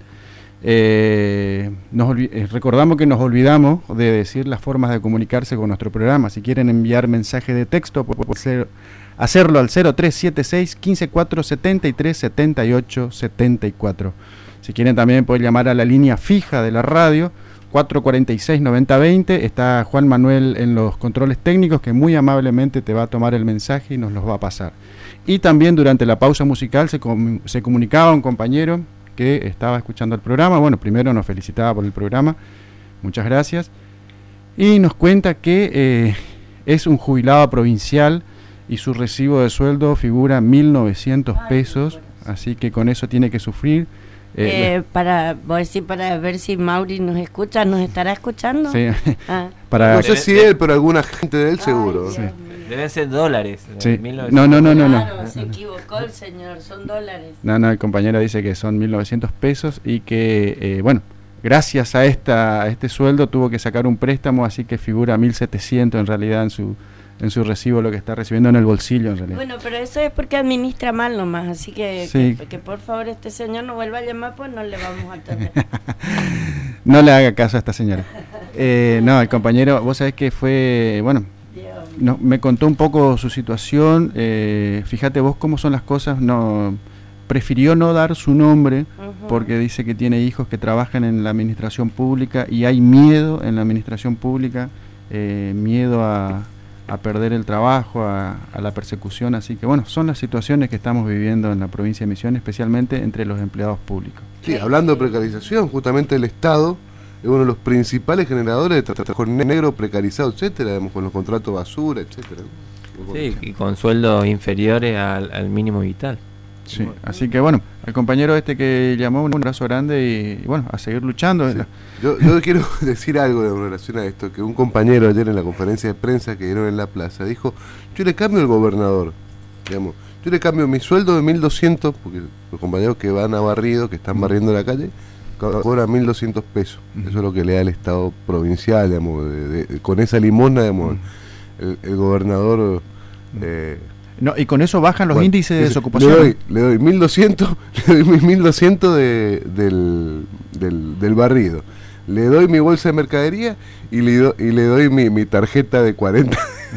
eh, nos eh, recordamos que nos olvidamos de decir las formas de comunicarse con nuestro programa. Si quieren enviar mensaje de texto, pueden ser, hacerlo al cero tres siete seis, uno cinco cuatro, siete tres siete ocho siete cuatro. Si quieren también pueden llamar a la línea fija de la radio, cuatro cuatro seis, nueve cero dos cero. Está Juan Manuel en los controles técnicos, que muy amablemente te va a tomar el mensaje y nos los va a pasar. Y también durante la pausa musical se, com se comunicaba un compañero que estaba escuchando el programa. Bueno, primero nos felicitaba por el programa, muchas gracias, y nos cuenta que eh, es un jubilado provincial y su recibo de sueldo figura mil novecientos pesos, así que con eso tiene que sufrir. Eh, eh, para, voy a decir, para ver si Mauri nos escucha, ¿nos estará escuchando? Sí. Ah. Para, no sé si él, pero alguna gente de él seguro. Ay, sí. Deben ser dólares. Sí. No, no, no, no, no. Claro, se equivocó el señor, son dólares. No, no, el compañero dice que son mil novecientos pesos y que, eh, bueno, gracias a, esta, a este sueldo tuvo que sacar un préstamo, así que figura mil setecientos en realidad en su en su recibo, lo que está recibiendo en el bolsillo en realidad. Bueno, pero eso es porque administra mal nomás, así que, sí. que, que por favor este señor no vuelva a llamar, pues no le vamos a atender. No le haga caso a esta señora. Eh, no, el compañero, vos sabés que fue, bueno, no, me contó un poco su situación. Eh, fíjate vos cómo son las cosas. No, prefirió no dar su nombre, uh-huh, porque dice que tiene hijos que trabajan en la administración pública y hay miedo en la administración pública, eh, miedo a, a perder el trabajo, a, a la persecución. Así que bueno, son las situaciones que estamos viviendo en la provincia de Misiones, especialmente entre los empleados públicos. Sí, hablando de precarización, justamente el Estado es uno de los principales generadores de trabajo negro, precarizado, etcétera, con los contratos basura, etcétera. Sí, y con sueldos inferiores al, al mínimo vital. Sí, así que bueno, al compañero este que llamó, un abrazo grande y, y bueno, a seguir luchando. Sí. Yo, yo quiero decir algo en relación a esto, que un compañero ayer en la conferencia de prensa que dieron en la plaza dijo, yo le cambio al gobernador, digamos, yo le cambio mi sueldo de mil doscientos, porque los compañeros que van a barrido, que están barriendo la calle, cobran mil doscientos pesos. Eso es lo que le da el Estado provincial, digamos, de, de, de, con esa limosna, digamos, el, el gobernador... Eh, no, y con eso bajan los bueno, índices de desocupación. Le doy, le doy mil doscientos, le doy mis mil doscientos de, del, del, del barrido. Le doy mi bolsa de mercadería y le, do, y le doy mi, mi tarjeta de cuarenta.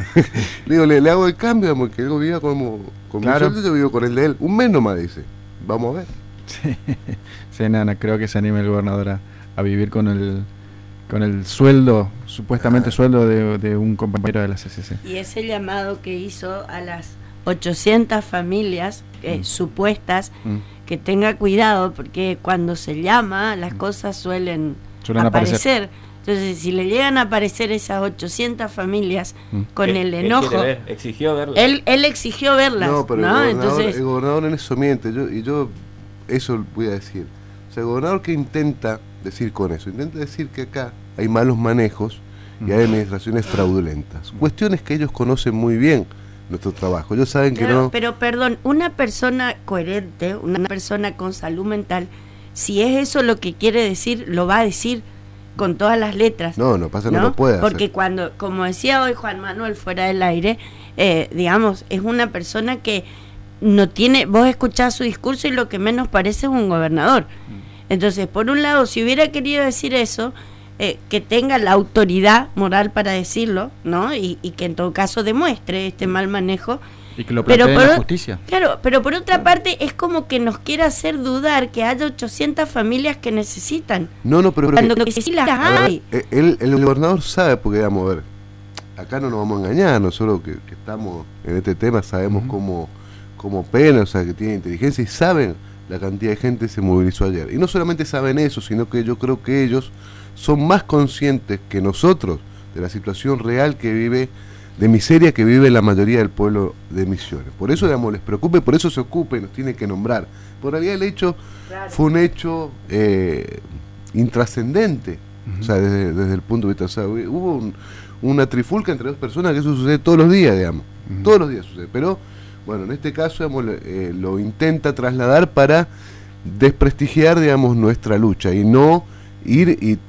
le digo, le, le hago el cambio, digamos, que él viva como, con claro. mi sueldo, yo vivo con el de él. Un mes nomás, dice. Vamos a ver. Sí, sí, nada, creo que se anime el gobernador a, a vivir con el con el sueldo, supuestamente ah. sueldo de, de un compañero de la C C C. Y ese llamado que hizo a las ochocientas familias eh, mm. supuestas, mm. que tenga cuidado, porque cuando se llama las mm. cosas suelen, suelen aparecer. aparecer. Entonces, si le llegan a aparecer esas ochocientas familias mm. con ¿Qué, el enojo, ver? Exigió verlas. Él, él exigió verlas. No, pero ¿no? El, gobernador, Entonces, el gobernador en eso miente. Yo, y yo eso voy a decir. O sea, el gobernador que intenta decir con eso, intenta decir que acá hay malos manejos y hay administraciones fraudulentas. Cuestiones que ellos conocen muy bien nuestro trabajo. Ellos saben que claro, no... Pero perdón, una persona coherente, una persona con salud mental, si es eso lo que quiere decir, lo va a decir con todas las letras. No, no pasa, no, no lo puede Porque hacer. cuando, como decía hoy Juan Manuel fuera del aire, eh, digamos, es una persona que no tiene, vos escuchás su discurso y lo que menos parece es un gobernador. Entonces, por un lado, si hubiera querido decir eso, eh, que tenga la autoridad moral para decirlo, ¿no? Y, y que en todo caso demuestre este mal manejo. Y que lo plantee en la justicia. Claro, pero por otra parte es como que nos quiere hacer dudar que haya ochocientas familias que necesitan. No, no, pero... Cuando pero que sí las hay. Ver, el, el gobernador sabe, porque vamos a ver, acá no nos vamos a engañar, nosotros que, que estamos en este tema sabemos uh-huh. cómo, cómo pena, o sea, que tiene inteligencia y saben la cantidad de gente que se movilizó ayer. Y no solamente saben eso, sino que yo creo que ellos son más conscientes que nosotros de la situación real que vive, de miseria que vive la mayoría del pueblo de Misiones. Por eso, digamos, les preocupe, por eso se ocupe, nos tiene que nombrar. Por realidad el hecho claro. fue un hecho eh, intrascendente, uh-huh. o sea, desde, desde el punto de vista, o sea, hubo un, una trifulca entre dos personas, que eso sucede todos los días, digamos, uh-huh. todos los días sucede, pero bueno, en este caso, digamos, eh, lo intenta trasladar para desprestigiar, digamos, nuestra lucha y no ir y, y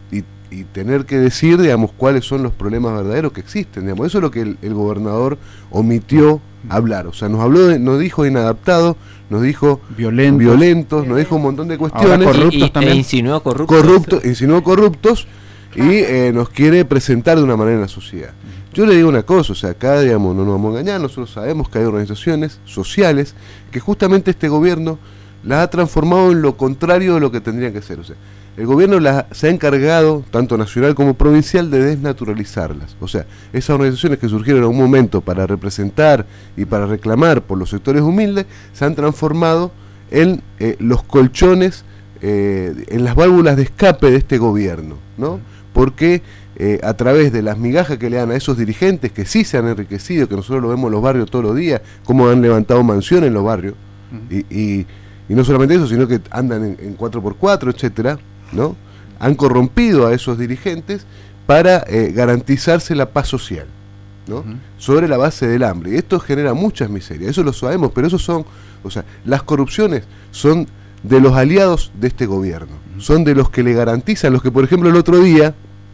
y tener que decir, digamos, cuáles son los problemas verdaderos que existen, digamos. Eso es lo que el, el gobernador omitió hablar. O sea, nos habló, de, nos dijo inadaptado, nos dijo violentos, violentos nos dijo un montón de cuestiones. Ahora corruptos y, y, también. E insinuó corruptos. Corruptos, insinuó corruptos y eh, nos quiere presentar de una manera en la sociedad. Yo le digo una cosa, o sea, acá, digamos, no nos vamos a engañar, nosotros sabemos que hay organizaciones sociales que justamente este gobierno las ha transformado en lo contrario de lo que tendrían que ser. O sea, el gobierno las, se ha encargado, tanto nacional como provincial, de desnaturalizarlas. O sea, esas organizaciones que surgieron en un momento para representar y para reclamar por los sectores humildes, se han transformado en eh, los colchones, eh, en las válvulas de escape de este gobierno, ¿no? Porque eh, a través de las migajas que le dan a esos dirigentes, que sí se han enriquecido, que nosotros lo vemos en los barrios todos los días, cómo han levantado mansiones en los barrios, uh-huh. y, y, y no solamente eso, sino que andan en, en cuatro por cuatro, etcétera, ¿no? Han corrompido a esos dirigentes para eh, garantizarse la paz social, ¿no? Uh-huh. Sobre la base del hambre. Y esto genera muchas miserias, eso lo sabemos, pero esos son, o sea, las corrupciones son de los aliados de este gobierno, uh-huh. son de los que le garantizan, los que, por ejemplo, el otro día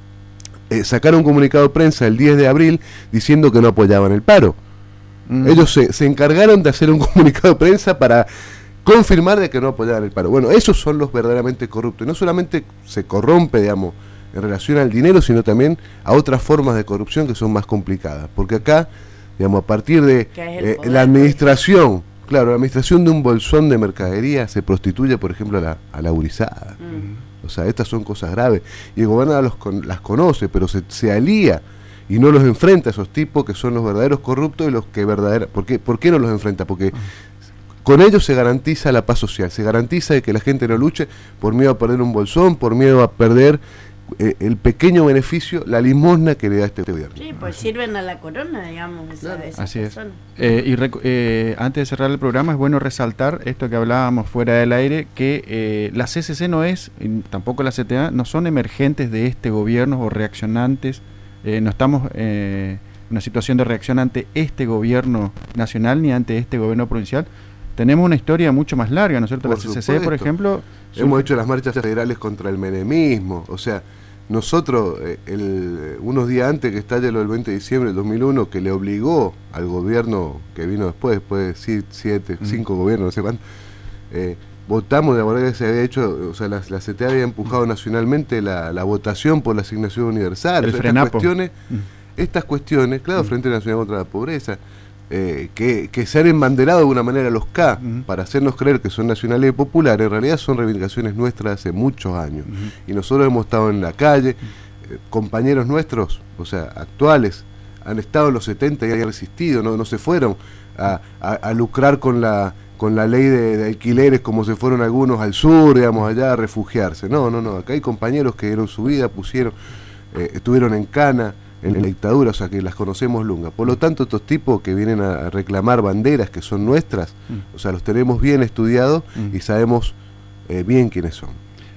eh, sacaron un comunicado de prensa el diez de abril diciendo que no apoyaban el paro. Uh-huh. Ellos se, se encargaron de hacer un comunicado de prensa para confirmar de que no apoyaban el paro. Bueno, esos son los verdaderamente corruptos. Y no solamente se corrompe, digamos, en relación al dinero, sino también a otras formas de corrupción que son más complicadas. Porque acá, digamos, a partir de eh, la administración, claro, la administración de un bolsón de mercadería se prostituye, por ejemplo, a la, a la urizada. Mm. O sea, estas son cosas graves. Y el gobernador los con, las conoce, pero se, se alía y no los enfrenta a esos tipos que son los verdaderos corruptos y los que verdaderos... ¿Por qué, ¿Por qué no los enfrenta? Porque con ellos se garantiza la paz social, se garantiza de que la gente no luche por miedo a perder un bolsón, por miedo a perder eh, el pequeño beneficio, la limosna que le da este gobierno. Sí, pues sirven a la corona, digamos, esa, claro. esa Así persona. es. Eh, y rec- eh, antes de cerrar el programa es bueno resaltar esto que hablábamos fuera del aire, que eh, la C C C no es, y tampoco la C T A, no son emergentes de este gobierno o reaccionantes, eh, no estamos eh, en una situación de reacción ante este gobierno nacional ni ante este gobierno provincial. Tenemos una historia mucho más larga, ¿no es cierto? Por la C C C, supuesto. Por ejemplo... Hemos hecho las marchas federales contra el menemismo, o sea, nosotros, eh, el, unos días antes que estalle lo del veinte de diciembre del dos mil uno, que le obligó al gobierno que vino después, después de siete, mm. cinco gobiernos, no sé cuánto, eh, votamos, de manera que se había hecho, o sea, la, la C T A había empujado mm. nacionalmente la, la votación por la asignación universal. El o sea, frenapo. Estas cuestiones, mm. estas cuestiones, claro, mm. Frente Nacional contra la Pobreza, Eh, que, que se han embanderado de alguna manera los K uh-huh. para hacernos creer que son nacionales y populares, en realidad son reivindicaciones nuestras hace muchos años. Uh-huh. Y nosotros hemos estado en la calle, eh, compañeros nuestros, o sea, actuales, han estado en los setenta y han resistido, no, no se fueron a, a, a lucrar con la con la ley de, de alquileres como se fueron algunos al sur, digamos, allá a refugiarse. No, no, no, acá hay compañeros que dieron su vida, pusieron, eh, estuvieron en cana, en la dictadura, o sea que las conocemos lunga. Por lo tanto, estos tipos que vienen a reclamar banderas que son nuestras, mm. o sea, los tenemos bien estudiados mm. y sabemos eh, bien quiénes son.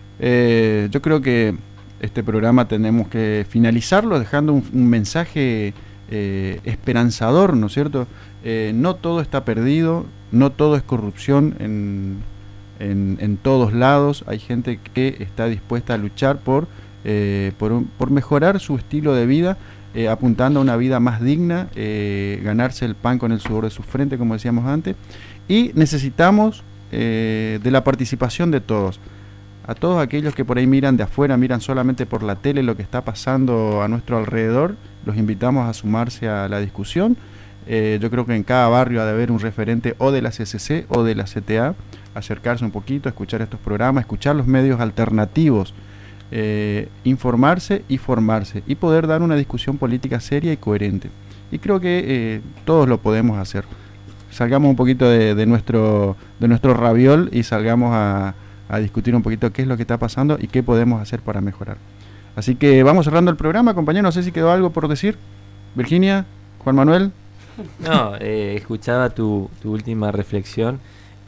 Eh, yo creo que este programa tenemos que finalizarlo dejando un, un mensaje eh, esperanzador, ¿no es cierto? Eh, no todo está perdido, no todo es corrupción en, en, en todos lados. Hay gente que está dispuesta a luchar por, eh, por, un, por mejorar su estilo de vida, Eh, apuntando a una vida más digna, eh, ganarse el pan con el sudor de su frente, como decíamos antes, y necesitamos eh, de la participación de todos. A todos aquellos que por ahí miran de afuera, miran solamente por la tele lo que está pasando a nuestro alrededor, los invitamos a sumarse a la discusión. Eh, yo creo que en cada barrio ha de haber un referente o de la C C C o de la C T A, acercarse un poquito, escuchar estos programas, escuchar los medios alternativos, Eh, informarse y formarse y poder dar una discusión política seria y coherente. Y creo que eh, todos lo podemos hacer. Salgamos un poquito de, de nuestro de nuestro raviol y salgamos a, a discutir un poquito qué es lo que está pasando y qué podemos hacer para mejorar. Así que vamos cerrando el programa, compañero. No sé si quedó algo por decir. Virginia, Juan Manuel. No, eh, escuchaba tu, tu última reflexión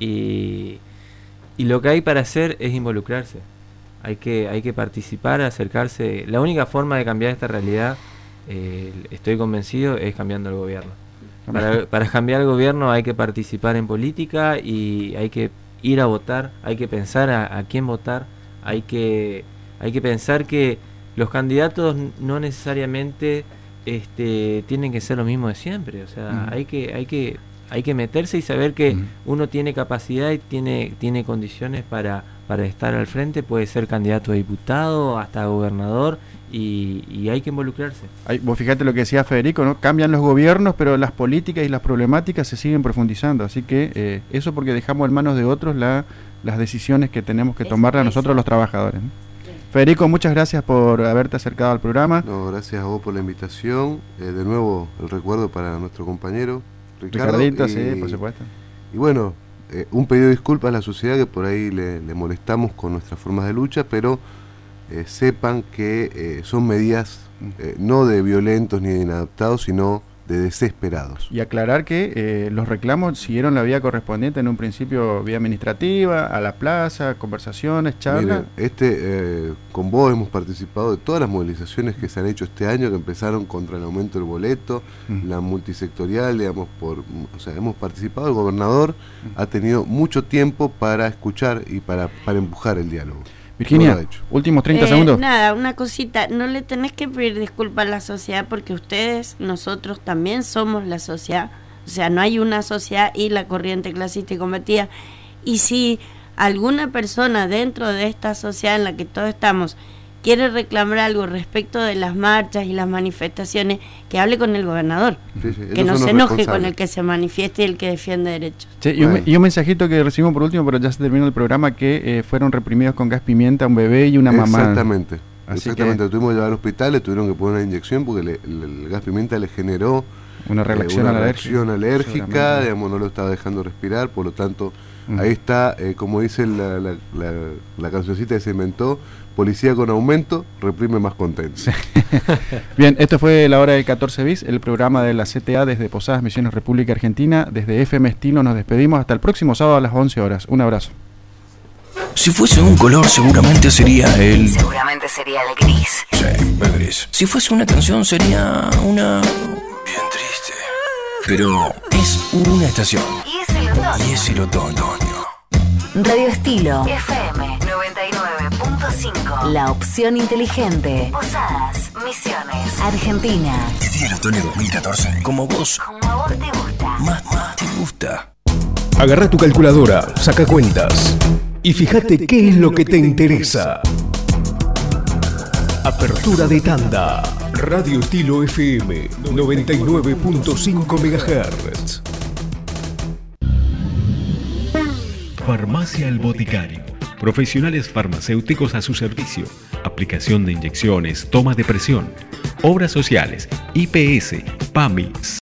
y, y lo que hay para hacer es involucrarse. Hay que, hay que participar, acercarse. La única forma de cambiar esta realidad, eh, estoy convencido, es cambiando el gobierno. Para, para cambiar el gobierno hay que participar en política y hay que ir a votar, hay que pensar a, a quién votar, hay que, hay que pensar que, los candidatos no necesariamente este, tienen que ser lo mismo de siempre, o sea, uh-huh. hay que hay que hay que meterse y saber que uh-huh. uno tiene capacidad y tiene tiene condiciones para para estar al frente, puede ser candidato a diputado, hasta a gobernador, y, y hay que involucrarse. Ay, vos fíjate lo que decía Federico, ¿no? Cambian los gobiernos, pero las políticas y las problemáticas se siguen profundizando, así que eh, eso porque dejamos en manos de otros la, las decisiones que tenemos que tomarlas nosotros los trabajadores, ¿no? Sí. Federico, muchas gracias por haberte acercado al programa. No, gracias a vos por la invitación, eh, de nuevo el recuerdo para nuestro compañero Ricardo. Ricardito, y, sí, por supuesto. Y bueno, Eh, un pedido de disculpas a la sociedad que por ahí le, le molestamos con nuestras formas de lucha, pero eh, sepan que eh, son medidas eh, no de violentos ni de inadaptados, sino de desesperados. Y aclarar que eh, los reclamos siguieron la vía correspondiente, en un principio vía administrativa, a la plaza, conversaciones, charlas. Miren, este, eh, con vos hemos participado de todas las movilizaciones que se han hecho este año, que empezaron contra el aumento del boleto, uh-huh. la multisectorial, digamos, por, o sea, hemos participado, el gobernador uh-huh. ha tenido mucho tiempo para escuchar y para, para empujar el diálogo. Virginia, últimos treinta eh, segundos. Nada, una cosita, no le tenés que pedir disculpas a la sociedad porque ustedes, nosotros también somos la sociedad, o sea, no hay una sociedad y la corriente clasista y combatida, y si alguna persona dentro de esta sociedad en la que todos estamos quiere reclamar algo respecto de las marchas y las manifestaciones, que hable con el gobernador, sí, sí, que no se enoje con el que se manifieste y el que defiende derechos. Sí, y, un, y un mensajito que recibimos por último, pero ya se terminó el programa, que eh, fueron reprimidos con gas pimienta un bebé y una mamá. Exactamente, Así exactamente, que lo tuvimos que llevar al hospital, le tuvieron que poner una inyección porque le, el, el gas pimienta le generó una reacción, eh, una alérgica, reacción alérgica, digamos, no lo estaba dejando respirar, por lo tanto, uh-huh. ahí está, eh, como dice la, la, la, la cancioncita que se inventó, policía con aumento, reprime más contento. Sí. Bien, esto fue La Hora del catorce bis, el programa de la C T A desde Posadas Misiones, República Argentina. Desde F M Estilo nos despedimos hasta el próximo sábado a las once horas. Un abrazo. Si fuese un color, seguramente sería el... Seguramente sería el gris. Sí, el gris. Si fuese una canción, sería una... Bien triste. Pero es una estación. Y es el otoño. Y es el otoño. Radio Estilo F M noventa y nueve punto cinco. La opción inteligente. Posadas, Misiones, Argentina. Viví el otoño dos mil catorce. Como vos. Como a vos te gusta. Más, más te gusta. Agarra tu calculadora, saca cuentas y fíjate qué es lo que te interesa. Apertura de tanda. Radio Estilo F M noventa y nueve punto cinco megahertz. Farmacia El Boticario. Profesionales farmacéuticos a su servicio. Aplicación de inyecciones, toma de presión, obras sociales, I P S, PAMI,